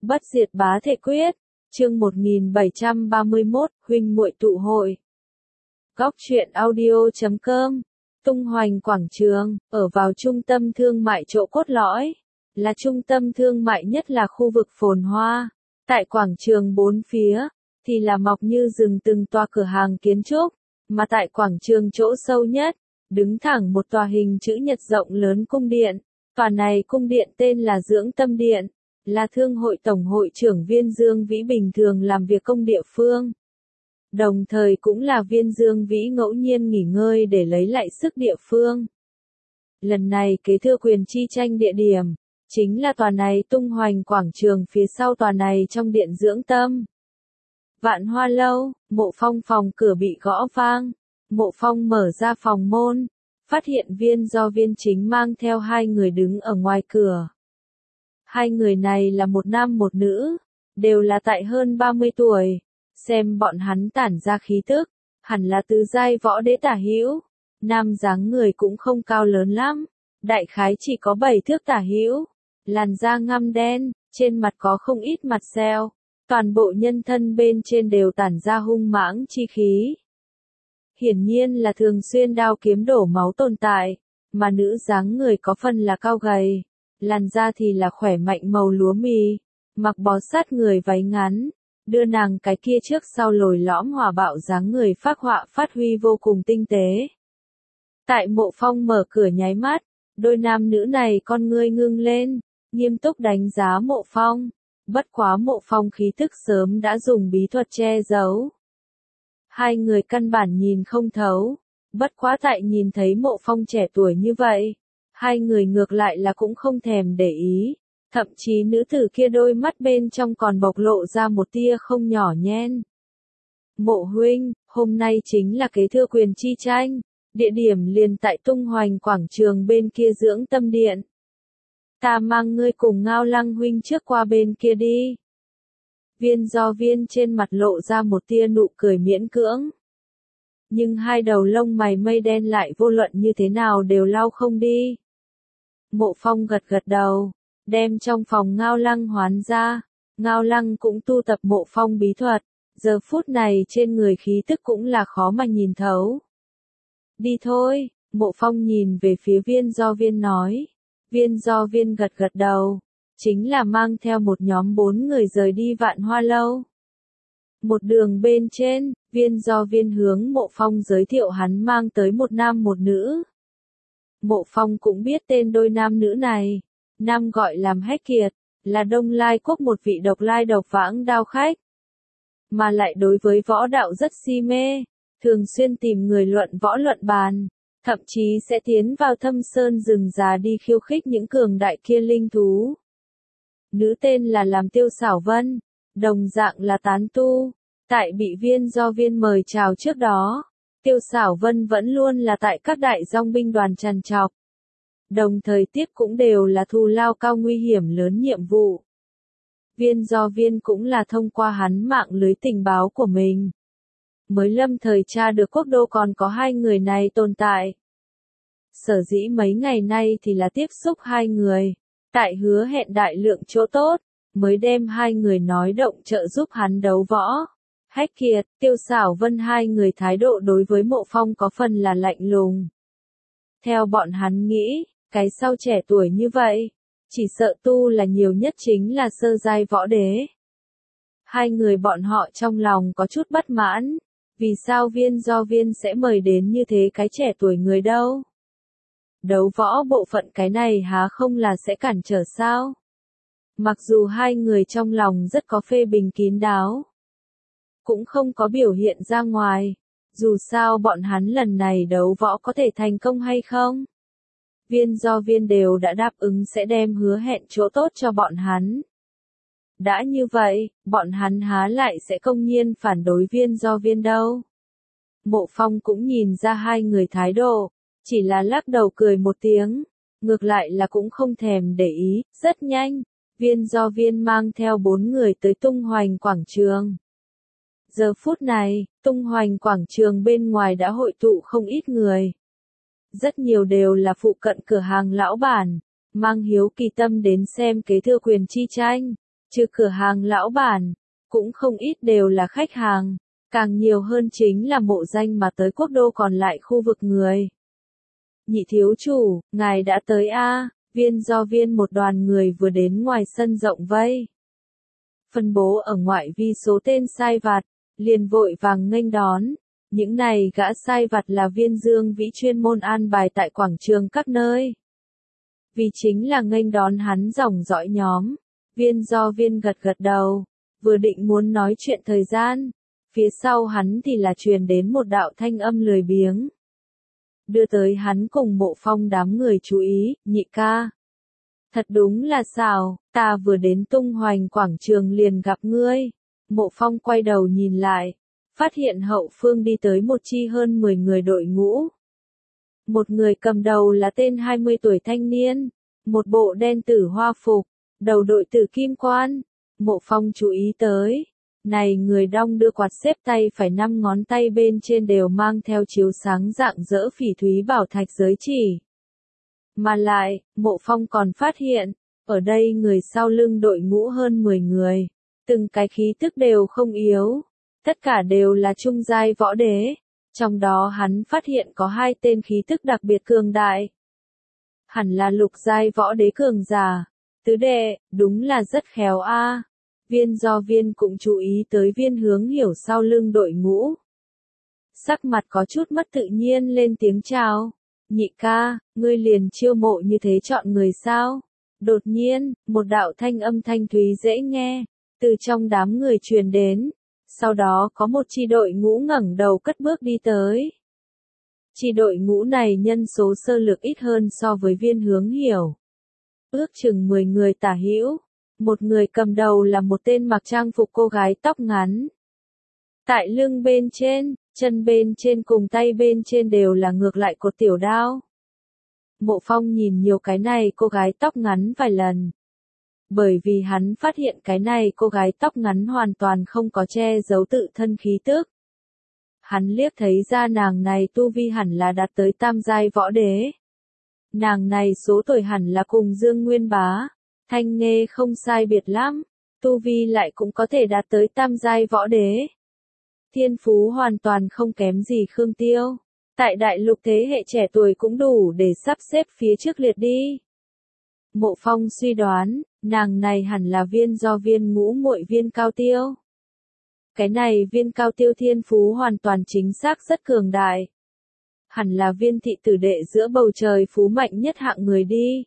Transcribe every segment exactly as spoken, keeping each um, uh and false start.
Bất diệt bá thể quyết, chương một nghìn bảy trăm ba mươi mốt, huynh muội tụ hội. Góc truyện audio chấm com, tung hoành quảng trường, ở vào trung tâm thương mại chỗ cốt lõi, là trung tâm thương mại nhất là khu vực phồn hoa. Tại quảng trường bốn phía, thì là mọc như rừng từng tòa cửa hàng kiến trúc, mà tại quảng trường chỗ sâu nhất, đứng thẳng một tòa hình chữ nhật rộng lớn cung điện. Tòa này cung điện tên là Dưỡng Tâm Điện, là thương hội tổng hội trưởng Viên Dương Vĩ bình thường làm việc công địa phương. Đồng thời cũng là Viên Dương Vĩ ngẫu nhiên nghỉ ngơi để lấy lại sức địa phương. Lần này kế thừa quyền chi tranh địa điểm, chính là tòa này tung hoành quảng trường phía sau tòa này trong điện dưỡng tâm. Vạn Hoa Lâu, Mộ Phong phòng cửa bị gõ vang, Mộ Phong mở ra phòng môn, phát hiện Viên Do Viên chính mang theo hai người đứng ở ngoài cửa. Hai người này là một nam một nữ, đều là tại hơn ba mươi tuổi, xem bọn hắn tản ra khí tức, hẳn là tứ giai võ đế tả hữu. Nam dáng người cũng không cao lớn lắm, đại khái chỉ có bảy thước tả hữu, làn da ngăm đen, trên mặt có không ít mặt sẹo, toàn bộ nhân thân bên trên đều tản ra hung mãng chi khí. Hiển nhiên là thường xuyên đao kiếm đổ máu tồn tại, mà nữ dáng người có phần là cao gầy, làn da thì là khỏe mạnh màu lúa mì, mặc bó sát người váy ngắn, đưa nàng cái kia trước sau lồi lõm hòa bạo dáng người phác họa phát huy vô cùng tinh tế. Tại Mộ Phong mở cửa nháy mắt, đôi nam nữ này con ngươi ngưng lên, nghiêm túc đánh giá Mộ Phong, bất quá Mộ Phong khí tức sớm đã dùng bí thuật che giấu. Hai người căn bản nhìn không thấu, bất quá tại nhìn thấy Mộ Phong trẻ tuổi như vậy, hai người ngược lại là cũng không thèm để ý, thậm chí nữ tử kia đôi mắt bên trong còn bộc lộ ra một tia không nhỏ nhen. Mộ huynh, hôm nay chính là kế thừa quyền chi tranh, địa điểm liền tại tung hoành quảng trường bên kia Dưỡng Tâm Điện. Ta mang ngươi cùng Ngao Lăng huynh trước qua bên kia đi. Viên Do Viên trên mặt lộ ra một tia nụ cười miễn cưỡng. Nhưng hai đầu lông mày mây đen lại vô luận như thế nào đều lau không đi. Mộ Phong gật gật đầu, đem trong phòng Ngao Lăng hoán ra. Ngao Lăng cũng tu tập Mộ Phong bí thuật, giờ phút này trên người khí tức cũng là khó mà nhìn thấu. Đi thôi, Mộ Phong nhìn về phía Viên Do Viên nói. Viên Do Viên gật gật đầu, chính là mang theo một nhóm bốn người rời đi Vạn Hoa Lâu. Một đường bên trên, Viên Do Viên hướng Mộ Phong giới thiệu hắn mang tới một nam một nữ. Mộ Phong cũng biết tên đôi nam nữ này, nam gọi làm Hách Kiệt, là Đông Lai Quốc một vị độc lai độc vãng đao khách. Mà lại đối với võ đạo rất si mê, thường xuyên tìm người luận võ luận bàn, thậm chí sẽ tiến vào thâm sơn rừng già đi khiêu khích những cường đại kia linh thú. Nữ tên là làm Tiêu Xảo Vân, đồng dạng là tán tu, tại bị Viên Do Viên mời chào trước đó, Tiêu Xảo Vân vẫn luôn là tại các đại dòng binh đoàn trằn trọc. Đồng thời tiếp cũng đều là thù lao cao nguy hiểm lớn nhiệm vụ. Viên Do Viên cũng là thông qua hắn mạng lưới tình báo của mình, mới lâm thời tra được quốc đô còn có hai người này tồn tại. Sở dĩ mấy ngày nay thì là tiếp xúc hai người, tại hứa hẹn đại lượng chỗ tốt, mới đem hai người nói động trợ giúp hắn đấu võ. Hách Kiệt, Tiêu Xảo Vân hai người thái độ đối với Mộ Phong có phần là lạnh lùng. Theo bọn hắn nghĩ, cái sau trẻ tuổi như vậy, chỉ sợ tu là nhiều nhất chính là sơ giai võ đế. Hai người bọn họ trong lòng có chút bất mãn, vì sao Viên Do Viên sẽ mời đến như thế cái trẻ tuổi người đâu? Đấu võ bộ phận cái này há không là sẽ cản trở sao? Mặc dù hai người trong lòng rất có phê bình kín đáo, cũng không có biểu hiện ra ngoài, dù sao bọn hắn lần này đấu võ có thể thành công hay không? Viên Do Viên đều đã đáp ứng sẽ đem hứa hẹn chỗ tốt cho bọn hắn. Đã như vậy, bọn hắn há lại sẽ công nhiên phản đối Viên Do Viên đâu. Mộ Phong cũng nhìn ra hai người thái độ, chỉ là lắc đầu cười một tiếng, ngược lại là cũng không thèm để ý. Rất nhanh, Viên Do Viên mang theo bốn người tới tung hoành quảng trường. Giờ phút này, tung hoành quảng trường bên ngoài đã hội tụ không ít người. Rất nhiều đều là phụ cận cửa hàng lão bản, mang hiếu kỳ tâm đến xem kế thừa quyền chi tranh. Trừ cửa hàng lão bản, cũng không ít đều là khách hàng, càng nhiều hơn chính là mộ danh mà tới quốc đô còn lại khu vực người. Nhị thiếu chủ, ngài đã tới a? Viên do viên một đoàn người vừa đến ngoài sân rộng vây. Phân bố ở ngoại vi số tên sai vặt, liền vội vàng nghênh đón. Những này gã sai vặt là Viên Dương Vĩ chuyên môn an bài tại quảng trường các nơi. Vì chính là nghênh đón hắn dòng dõi nhóm. Viên do viên gật gật đầu, vừa định muốn nói chuyện thời gian, phía sau hắn thì là truyền đến một đạo thanh âm lười biếng. Đưa tới hắn cùng Mộ Phong đám người chú ý, nhị ca. Thật đúng là xảo, ta vừa đến tung hoành quảng trường liền gặp ngươi. Mộ Phong quay đầu nhìn lại, phát hiện hậu phương đi tới một chi hơn mười người đội ngũ. Một người cầm đầu là tên hai mươi tuổi thanh niên, một bộ đen tử hoa phục, đầu đội tử kim quan. Mộ Phong chú ý tới, này người đong đưa quạt xếp tay phải năm ngón tay bên trên đều mang theo chiếu sáng dạng dỡ phỉ thúy bảo thạch giới chỉ. Mà lại, Mộ Phong còn phát hiện, ở đây người sau lưng đội ngũ hơn mười người, từng cái khí tức đều không yếu, tất cả đều là trung giai võ đế, trong đó hắn phát hiện có hai tên khí tức đặc biệt cường đại. Hẳn là lục giai võ đế cường giả, tứ đệ, đúng là rất khéo a. Viên do viên cũng chú ý tới Viên Hướng Hiểu sau lưng đội ngũ. Sắc mặt có chút mất tự nhiên lên tiếng chào. Nhị ca, ngươi liền chiêu mộ như thế chọn người sao? Đột nhiên, một đạo thanh âm thanh thúy dễ nghe, từ trong đám người truyền đến. Sau đó có một chi đội ngũ ngẩng đầu cất bước đi tới. Chi đội ngũ này nhân số sơ lược ít hơn so với Viên Hướng Hiểu. Ước chừng mười người tả hữu. Một người cầm đầu là một tên mặc trang phục cô gái tóc ngắn. Tại lưng bên trên, chân bên trên cùng tay bên trên đều là ngược lại cột tiểu đao. Mộ Phong nhìn nhiều cái này cô gái tóc ngắn vài lần. Bởi vì hắn phát hiện cái này cô gái tóc ngắn hoàn toàn không có che giấu tự thân khí tức. Hắn liếc thấy ra nàng này tu vi hẳn là đạt tới tam giai võ đế. Nàng này số tuổi hẳn là cùng Dương Nguyên Bá, Thanh Nghê không sai biệt lắm, tu vi lại cũng có thể đạt tới tam giai võ đế. Thiên phú hoàn toàn không kém gì Khương Tiêu, tại đại lục thế hệ trẻ tuổi cũng đủ để sắp xếp phía trước liệt đi. Mộ Phong suy đoán, nàng này hẳn là Viên do viên ngũ muội Viên Cao Tiêu. Cái này Viên Cao Tiêu thiên phú hoàn toàn chính xác rất cường đại. Hẳn là Viên thị tử đệ giữa bầu trời phú mạnh nhất hạng người đi.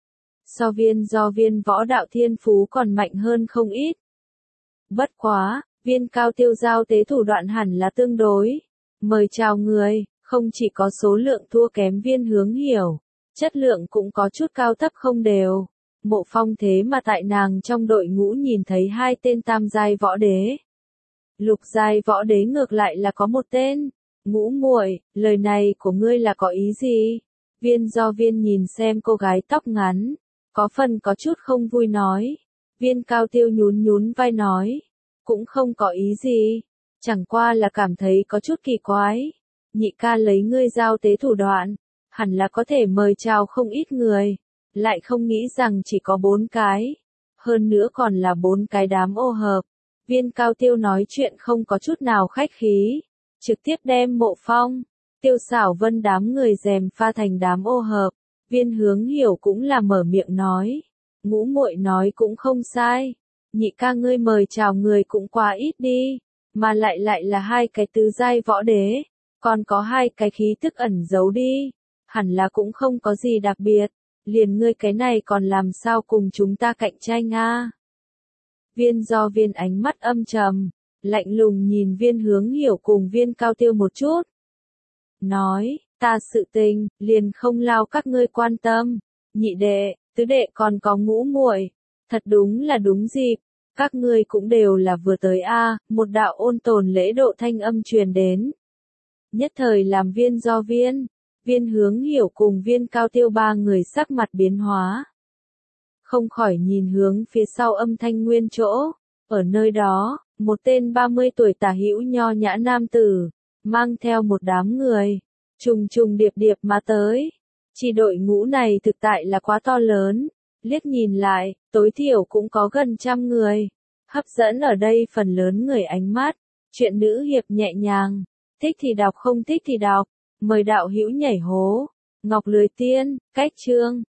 So Viên do viên võ đạo thiên phú còn mạnh hơn không ít. Bất quá, Viên Cao Tiêu giao tế thủ đoạn hẳn là tương đối. Mời chào người, không chỉ có số lượng thua kém Viên Hướng Hiểu, chất lượng cũng có chút cao thấp không đều. Mộ Phong thế mà tại nàng trong đội ngũ nhìn thấy hai tên tam giai võ đế. Lục giai võ đế ngược lại là có một tên. Ngũ muội, lời này của ngươi là có ý gì? Viên do viên nhìn xem cô gái tóc ngắn, có phần có chút không vui nói. Viên Cao Tiêu nhún nhún vai nói, cũng không có ý gì, chẳng qua là cảm thấy có chút kỳ quái. Nhị ca lấy ngươi giao tế thủ đoạn, hẳn là có thể mời chào không ít người, lại không nghĩ rằng chỉ có bốn cái, hơn nữa còn là bốn cái đám ô hợp. Viên Cao Tiêu nói chuyện không có chút nào khách khí, trực tiếp đem Mộ Phong, Tiêu Xảo Vân đám người dèm pha thành đám ô hợp. Viên Hướng Hiểu cũng là mở miệng nói, ngũ muội nói cũng không sai, nhị ca ngươi mời chào người cũng quá ít đi, mà lại lại là hai cái tứ giai võ đế, còn có hai cái khí tức ẩn giấu đi, hẳn là cũng không có gì đặc biệt, liền ngươi cái này còn làm sao cùng chúng ta cạnh tranh a? Viên do viên ánh mắt âm trầm, lạnh lùng nhìn Viên Hướng Hiểu cùng Viên Cao Tiêu một chút. Nói, ta sự tình, liền không lao các ngươi quan tâm, nhị đệ, tứ đệ còn có ngũ muội, thật đúng là đúng dịp, các ngươi cũng đều là vừa tới a. Một đạo ôn tồn lễ độ thanh âm truyền đến. Nhất thời làm Viên do viên, Viên Hướng Hiểu cùng Viên Cao Tiêu ba người sắc mặt biến hóa. Không khỏi nhìn hướng phía sau âm thanh nguyên chỗ, ở nơi đó, một tên ba mươi tuổi tả hữu nho nhã nam tử, mang theo một đám người, trùng trùng điệp điệp mà tới. Chi đội ngũ này thực tại là quá to lớn, Liếc nhìn lại, tối thiểu cũng có gần trăm người. Hấp dẫn ở đây phần lớn người ánh mắt. Chuyện nữ hiệp nhẹ nhàng. Thích thì đọc không thích thì đọc. Mời đạo hữu nhảy hố. Ngọc Lười Tiên, Cách Chương.